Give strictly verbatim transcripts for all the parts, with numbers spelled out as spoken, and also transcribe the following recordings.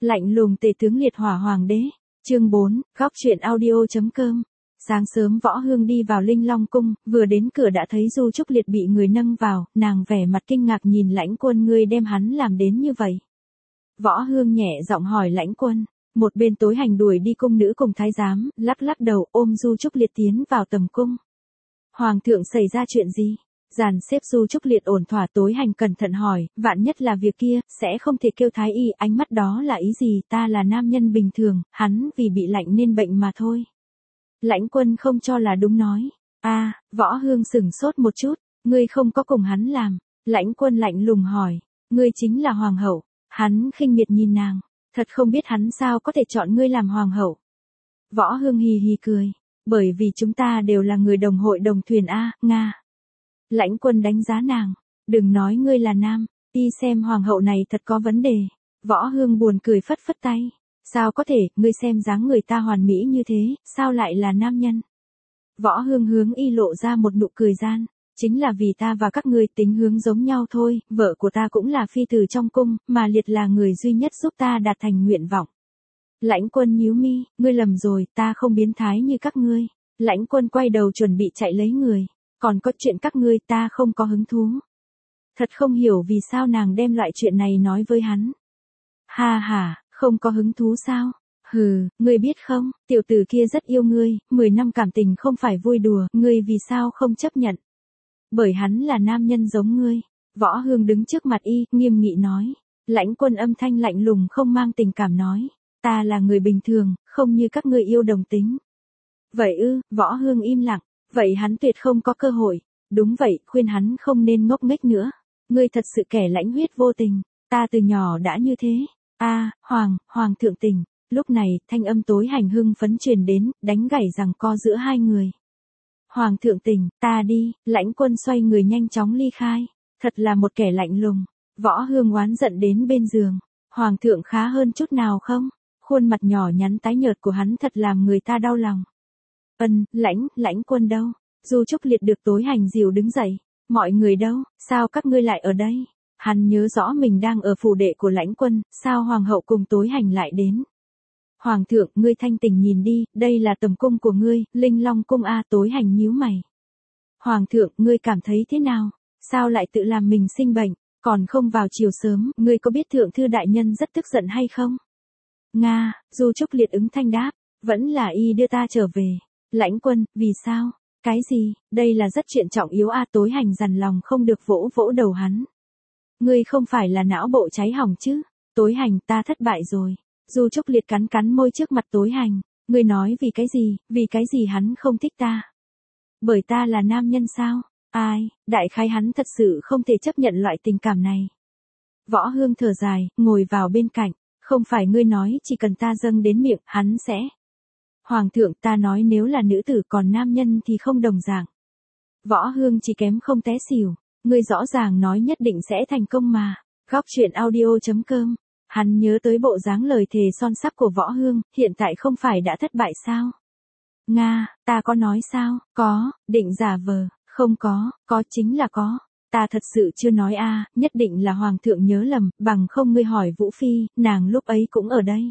Lạnh lùng tề tướng liệt hỏa hoàng đế. Chương bốn, góc truyện audio.com. Sáng sớm Võ Hương đi vào Linh Long cung, vừa đến cửa đã thấy Du Trúc Liệt bị người nâng vào, nàng vẻ mặt kinh ngạc nhìn Lãnh Quân, ngươi đem hắn làm đến như vậy. Võ Hương nhẹ giọng hỏi Lãnh Quân. Một bên Tối Hành đuổi đi cung nữ cùng thái giám, lắc lắc đầu ôm Du Trúc Liệt tiến vào tầm cung. Hoàng thượng xảy ra chuyện gì? Dàn xếp Du Trúc Liệt ổn thỏa. Tối Hành cẩn thận hỏi, vạn nhất là việc kia, sẽ không thể kêu thái y, ánh mắt đó là ý gì? Ta là nam nhân bình thường, hắn vì bị lạnh nên bệnh mà thôi. Lãnh Quân không cho là đúng nói. A, à, Võ Hương sửng sốt một chút, ngươi không có cùng hắn làm. Lãnh Quân lạnh lùng hỏi, ngươi chính là hoàng hậu. Hắn khinh miệt nhìn nàng, thật không biết hắn sao có thể chọn ngươi làm hoàng hậu. Võ Hương hì hì cười, bởi vì chúng ta đều là người đồng hội đồng thuyền A, Nga. Lãnh Quân đánh giá nàng, đừng nói ngươi là nam, đi xem hoàng hậu này thật có vấn đề. Võ Hương buồn cười phất phất tay, sao có thể, ngươi xem dáng người ta hoàn mỹ như thế, sao lại là nam nhân? Võ Hương hướng y lộ ra một nụ cười gian, chính là vì ta và các ngươi tính hướng giống nhau thôi, vợ của ta cũng là phi tử trong cung, mà Liệt là người duy nhất giúp ta đạt thành nguyện vọng. Lãnh Quân nhíu mi, ngươi lầm rồi, ta không biến thái như các ngươi. Lãnh Quân quay đầu chuẩn bị chạy lấy người. Còn có chuyện các ngươi ta không có hứng thú. Thật không hiểu vì sao nàng đem loại chuyện này nói với hắn. Ha ha, không có hứng thú sao? Hừ, ngươi biết không, tiểu tử kia rất yêu ngươi, mười năm cảm tình không phải vui đùa, ngươi vì sao không chấp nhận? Bởi hắn là nam nhân giống ngươi. Võ Hương đứng trước mặt y, nghiêm nghị nói. Lãnh Quân âm thanh lạnh lùng không mang tình cảm nói. Ta là người bình thường, không như các ngươi yêu đồng tính. Vậy ư, Võ Hương im lặng. Vậy hắn tuyệt không có cơ hội. Đúng vậy, khuyên hắn không nên ngốc nghếch nữa. Ngươi thật sự kẻ lãnh huyết vô tình. Ta từ nhỏ đã như thế. A, à, Hoàng, Hoàng thượng tình. Lúc này, thanh âm Tối Hành hưng phấn truyền đến, đánh gảy giằng co giữa hai người. Hoàng thượng tình, ta đi. Lãnh Quân xoay người nhanh chóng ly khai. Thật là một kẻ lạnh lùng. Võ Hương oán giận đến bên giường. Hoàng thượng khá hơn chút nào không? Khuôn mặt nhỏ nhắn tái nhợt của hắn thật làm người ta đau lòng. Ân, lãnh, lãnh Quân đâu? Du Trúc Liệt được Tối Hành dìu đứng dậy. Mọi người đâu, sao các ngươi lại ở đây? Hắn nhớ rõ mình đang ở phủ đệ của Lãnh Quân, sao hoàng hậu cùng Tối Hành lại đến? Hoàng thượng, ngươi thanh tỉnh nhìn đi, đây là tầm cung của ngươi, Linh Long cung a. Tối Hành nhíu mày. Hoàng thượng, ngươi cảm thấy thế nào? Sao lại tự làm mình sinh bệnh, còn không vào chiều sớm, ngươi có biết thượng thư đại nhân rất tức giận hay không? Nga, Du Trúc Liệt ứng thanh đáp, vẫn là y đưa ta trở về. Lãnh Quân, vì sao? Cái gì, đây là rất chuyện trọng yếu a. À, Tối Hành dằn lòng không được vỗ vỗ đầu hắn. Ngươi không phải là não bộ cháy hỏng chứ? Tối Hành, ta thất bại rồi. Du Trúc Liệt cắn cắn môi trước mặt Tối Hành. Ngươi nói vì cái gì, vì cái gì hắn không thích ta? Bởi ta là nam nhân sao? Ai, đại khái hắn thật sự không thể chấp nhận loại tình cảm này. Võ Hương thở dài, ngồi vào bên cạnh. Không phải ngươi nói chỉ cần ta dâng đến miệng, hắn sẽ... Hoàng thượng, ta nói nếu là nữ tử còn nam nhân thì không đồng dạng. Võ Hương chỉ kém không té xỉu. Ngươi rõ ràng nói nhất định sẽ thành công mà. Góc truyện audio.com. Hắn nhớ tới bộ dáng lời thề son sắc của Võ Hương, hiện tại không phải đã thất bại sao? Nga, ta có nói sao? Có, định giả vờ, không có, có chính là có. Ta thật sự chưa nói a, à, nhất định là hoàng thượng nhớ lầm, bằng không ngươi hỏi Vũ Phi, nàng lúc ấy cũng ở đây.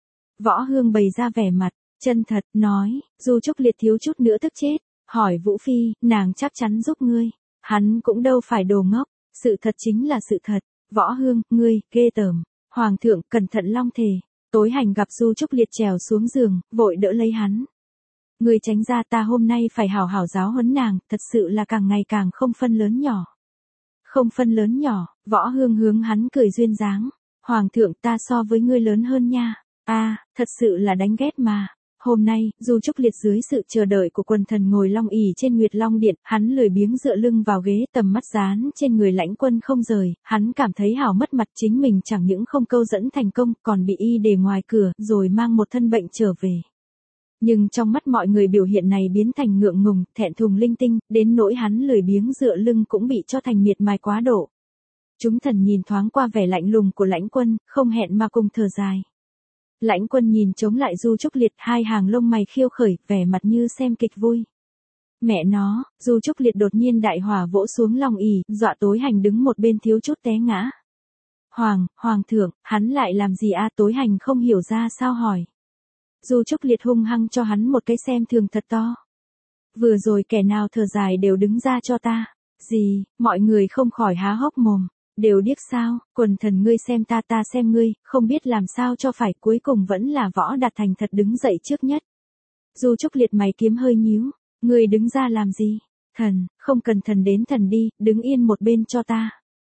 Võ Hương bày ra vẻ mặt, chân thật, nói, Du Trúc Liệt thiếu chút nữa tức chết, hỏi Vũ Phi, nàng chắc chắn giúp ngươi. Hắn cũng đâu phải đồ ngốc, sự thật chính là sự thật. Võ Hương, ngươi, ghê tởm. Hoàng thượng, cẩn thận long thề. Tối Hành gặp Du Trúc Liệt trèo xuống giường, vội đỡ lấy hắn. Ngươi tránh ra, ta hôm nay phải hảo hảo giáo huấn nàng, thật sự là càng ngày càng không phân lớn nhỏ. Không phân lớn nhỏ, Võ Hương hướng hắn cười duyên dáng. Hoàng thượng, ta so với ngươi lớn hơn nha. A, à, thật sự là đánh ghét mà. Hôm nay, Du Trúc Liệt dưới sự chờ đợi của quần thần ngồi long ỷ trên Nguyệt Long Điện, hắn lười biếng dựa lưng vào ghế, tầm mắt dán trên người Lãnh Quân không rời, hắn cảm thấy hảo mất mặt, chính mình chẳng những không câu dẫn thành công, còn bị y để ngoài cửa, rồi mang một thân bệnh trở về. Nhưng trong mắt mọi người biểu hiện này biến thành ngượng ngùng, thẹn thùng linh tinh, đến nỗi hắn lười biếng dựa lưng cũng bị cho thành miệt mài quá độ. Chúng thần nhìn thoáng qua vẻ lạnh lùng của Lãnh Quân, không hẹn mà cùng thở dài. Lãnh Quân nhìn chống lại Du Trúc Liệt, hai hàng lông mày khiêu khởi, vẻ mặt như xem kịch vui. Mẹ nó, Du Trúc Liệt đột nhiên đại hỏa vỗ xuống long ỷ, dọa Tối Hành đứng một bên thiếu chút té ngã. Hoàng, Hoàng thượng, hắn lại làm gì a? Tối Hành không hiểu ra sao hỏi. Du Trúc Liệt hung hăng cho hắn một cái xem thường thật to. Vừa rồi kẻ nào thở dài đều đứng ra cho ta. Gì, mọi người không khỏi há hốc mồm. Đều điếc sao, quần thần ngươi xem ta ta xem ngươi, không biết làm sao cho phải, cuối cùng vẫn là Võ Đạt thành thật đứng dậy trước nhất. Du Trúc Liệt mày kiếm hơi nhíu, ngươi đứng ra làm gì? Thần, không cần thần đến thần đi, đứng yên một bên cho ta.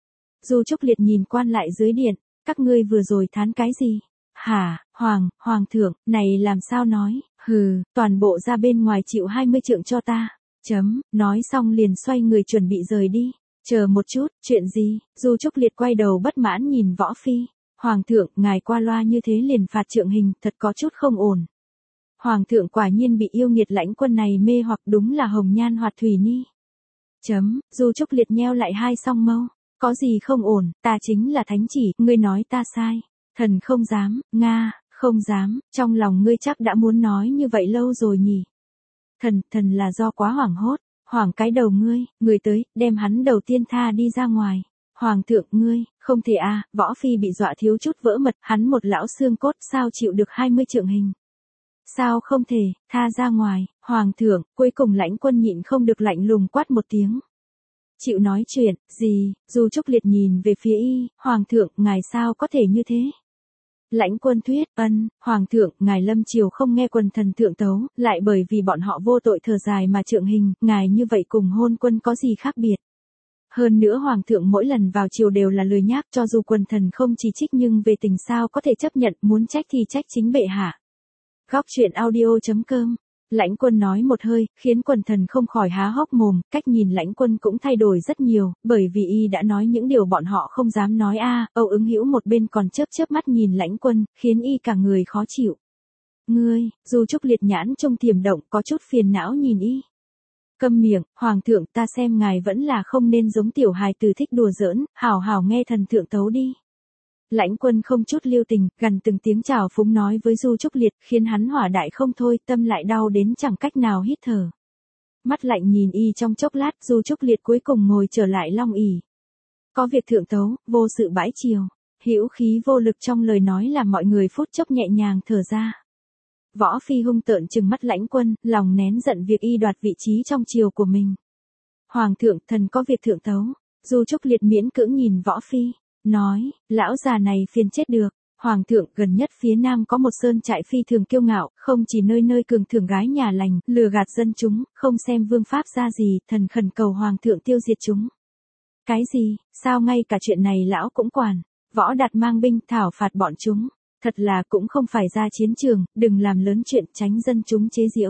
Du Trúc Liệt nhìn quan lại dưới điện, các ngươi vừa rồi thán cái gì? Hả, Hoàng, Hoàng thượng, này làm sao nói, hừ, toàn bộ ra bên ngoài chịu hai mươi trượng cho ta. Chấm, nói xong liền xoay người chuẩn bị rời đi. Chờ một chút, chuyện gì? Du Trúc Liệt quay đầu bất mãn nhìn Võ Phi. Hoàng thượng, ngài qua loa như thế liền phạt trượng hình, thật có chút không ổn. Hoàng thượng quả nhiên bị yêu nghiệt Lãnh Quân này mê hoặc, đúng là hồng nhan hoạt thủy ni. Chấm, Du Trúc Liệt nheo lại hai song mâu. Có gì không ổn, ta chính là thánh chỉ, ngươi nói ta sai. Thần không dám, Nga, không dám, trong lòng ngươi chắc đã muốn nói như vậy lâu rồi nhỉ. Thần, thần là do quá hoảng hốt. Hoảng cái đầu ngươi, người tới, đem hắn đầu tiên tha đi ra ngoài. Hoàng thượng ngươi, không thể à, Võ Phi bị dọa thiếu chút vỡ mật, hắn một lão xương cốt sao chịu được hai mươi trượng hình. Sao không thể, tha ra ngoài, Hoàng thượng, cuối cùng Lãnh Quân nhịn không được lạnh lùng quát một tiếng. Chịu nói chuyện, gì, Du Trúc Liệt nhìn về phía y, Hoàng thượng, ngài sao có thể như thế? Lãnh Quân thuyết, ân, Hoàng thượng, ngài lâm triều không nghe quần thần thượng tấu, lại bởi vì bọn họ vô tội thở dài mà trượng hình, ngài như vậy cùng hôn quân có gì khác biệt? Hơn nữa Hoàng thượng mỗi lần vào triều đều là lười nhác, cho dù quần thần không chỉ trích nhưng về tình sao có thể chấp nhận, muốn trách thì trách chính bệ hạ. Góc truyện audio chấm com. Lãnh Quân nói một hơi, khiến quần thần không khỏi há hốc mồm, cách nhìn Lãnh Quân cũng thay đổi rất nhiều, bởi vì y đã nói những điều bọn họ không dám nói a. À, Âu Ứng Hữu một bên còn chớp chớp mắt nhìn Lãnh Quân, khiến y cả người khó chịu. Ngươi, Du Trúc Liệt nhãn trông tiềm động, có chút phiền não nhìn y. Câm miệng, Hoàng thượng, ta xem ngài vẫn là không nên giống tiểu hài tử thích đùa giỡn, hảo hảo nghe thần thượng tấu đi. Lãnh Quân không chút lưu tình, gần từng tiếng chào phúng nói với Du Trúc Liệt, khiến hắn hỏa đại không thôi, tâm lại đau đến chẳng cách nào hít thở. Mắt lạnh nhìn y trong chốc lát, Du Trúc Liệt cuối cùng ngồi trở lại long ỷ. Có việc thượng tấu, vô sự bãi triều, hữu khí vô lực trong lời nói làm mọi người phút chốc nhẹ nhàng thở ra. Võ Phi hung tợn trừng mắt Lãnh Quân, lòng nén giận việc y đoạt vị trí trong triều của mình. Hoàng thượng, thần có việc thượng tấu. Du Trúc Liệt miễn cưỡng nhìn Võ Phi, nói, lão già này phiền chết được. Hoàng thượng, gần nhất phía nam có một sơn trại phi thường kiêu ngạo, không chỉ nơi nơi cường thưởng gái nhà lành, lừa gạt dân chúng, không xem vương pháp ra gì, thần khẩn cầu Hoàng thượng tiêu diệt chúng. Cái gì, sao ngay cả chuyện này lão cũng quản? Võ Đạt mang binh thảo phạt bọn chúng. Thật là cũng không phải ra chiến trường, đừng làm lớn chuyện tránh dân chúng chế giễu.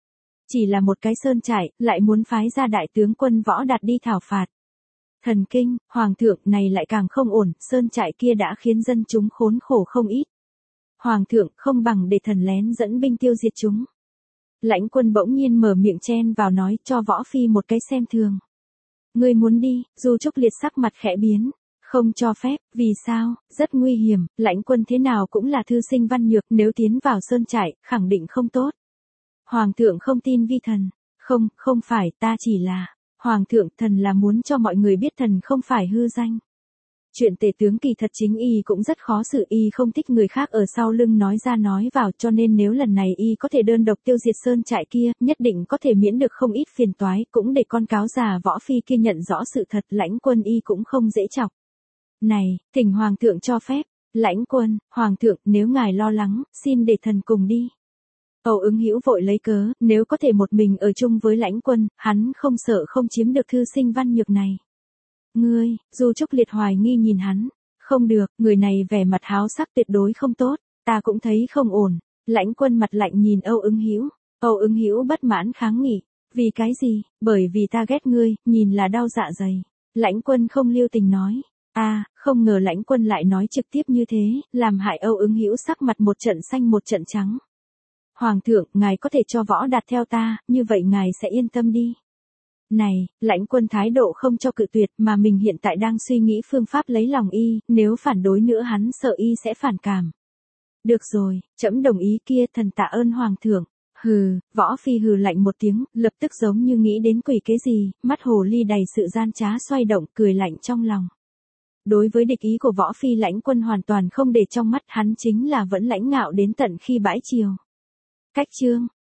Chỉ là một cái sơn trại, lại muốn phái ra đại tướng quân Võ Đạt đi thảo phạt. Thần kinh, Hoàng thượng, này lại càng không ổn, sơn trại kia đã khiến dân chúng khốn khổ không ít. Hoàng thượng, không bằng để thần lén dẫn binh tiêu diệt chúng. Lãnh Quân bỗng nhiên mở miệng chen vào nói cho Võ Phi một cái xem thường. Ngươi muốn đi? Du Trúc Liệt sắc mặt khẽ biến. Không cho phép, vì sao? Rất nguy hiểm, Lãnh Quân thế nào cũng là thư sinh văn nhược, nếu tiến vào sơn trại, khẳng định không tốt. Hoàng thượng không tin vi thần. Không, không phải, ta chỉ là... Hoàng thượng, thần là muốn cho mọi người biết thần không phải hư danh. Chuyện tể tướng kỳ thật chính y cũng rất khó xử, y không thích người khác ở sau lưng nói ra nói vào, cho nên nếu lần này y có thể đơn độc tiêu diệt sơn trại kia, nhất định có thể miễn được không ít phiền toái, cũng để con cáo già Võ Phi kia nhận rõ sự thật. Lãnh Quân y cũng không dễ chọc. Này, thỉnh Hoàng thượng cho phép. Lãnh Quân, Hoàng thượng, nếu ngài lo lắng, xin để thần cùng đi. Âu Ứng Hữu vội lấy cớ, nếu có thể một mình ở chung với Lãnh Quân, hắn không sợ không chiếm được thư sinh văn nhược này. Ngươi, Du Trúc Liệt hoài nghi nhìn hắn. Không được, người này vẻ mặt háo sắc tuyệt đối không tốt, ta cũng thấy không ổn. Lãnh Quân mặt lạnh nhìn Âu Ứng Hữu. Âu Ứng Hữu bất mãn kháng nghị. Vì cái gì? Bởi vì ta ghét ngươi, nhìn là đau dạ dày. Lãnh Quân không lưu tình nói. A, à, không ngờ Lãnh Quân lại nói trực tiếp như thế, làm hại Âu Ứng Hữu sắc mặt một trận xanh một trận trắng. Hoàng thượng, ngài có thể cho Võ Đạt theo ta, như vậy ngài sẽ yên tâm đi. Này, Lãnh Quân thái độ không cho cự tuyệt, mà mình hiện tại đang suy nghĩ phương pháp lấy lòng y, nếu phản đối nữa hắn sợ y sẽ phản cảm. Được rồi, trẫm đồng ý kia, thần tạ ơn Hoàng thượng. Hừ, Võ Phi hừ lạnh một tiếng, lập tức giống như nghĩ đến quỷ cái gì, mắt hồ ly đầy sự gian trá xoay động, cười lạnh trong lòng. đối với địch ý của Võ Phi Lãnh Quân hoàn toàn không để trong mắt, hắn chính là vẫn lãnh ngạo đến tận khi bãi triều. Cách chương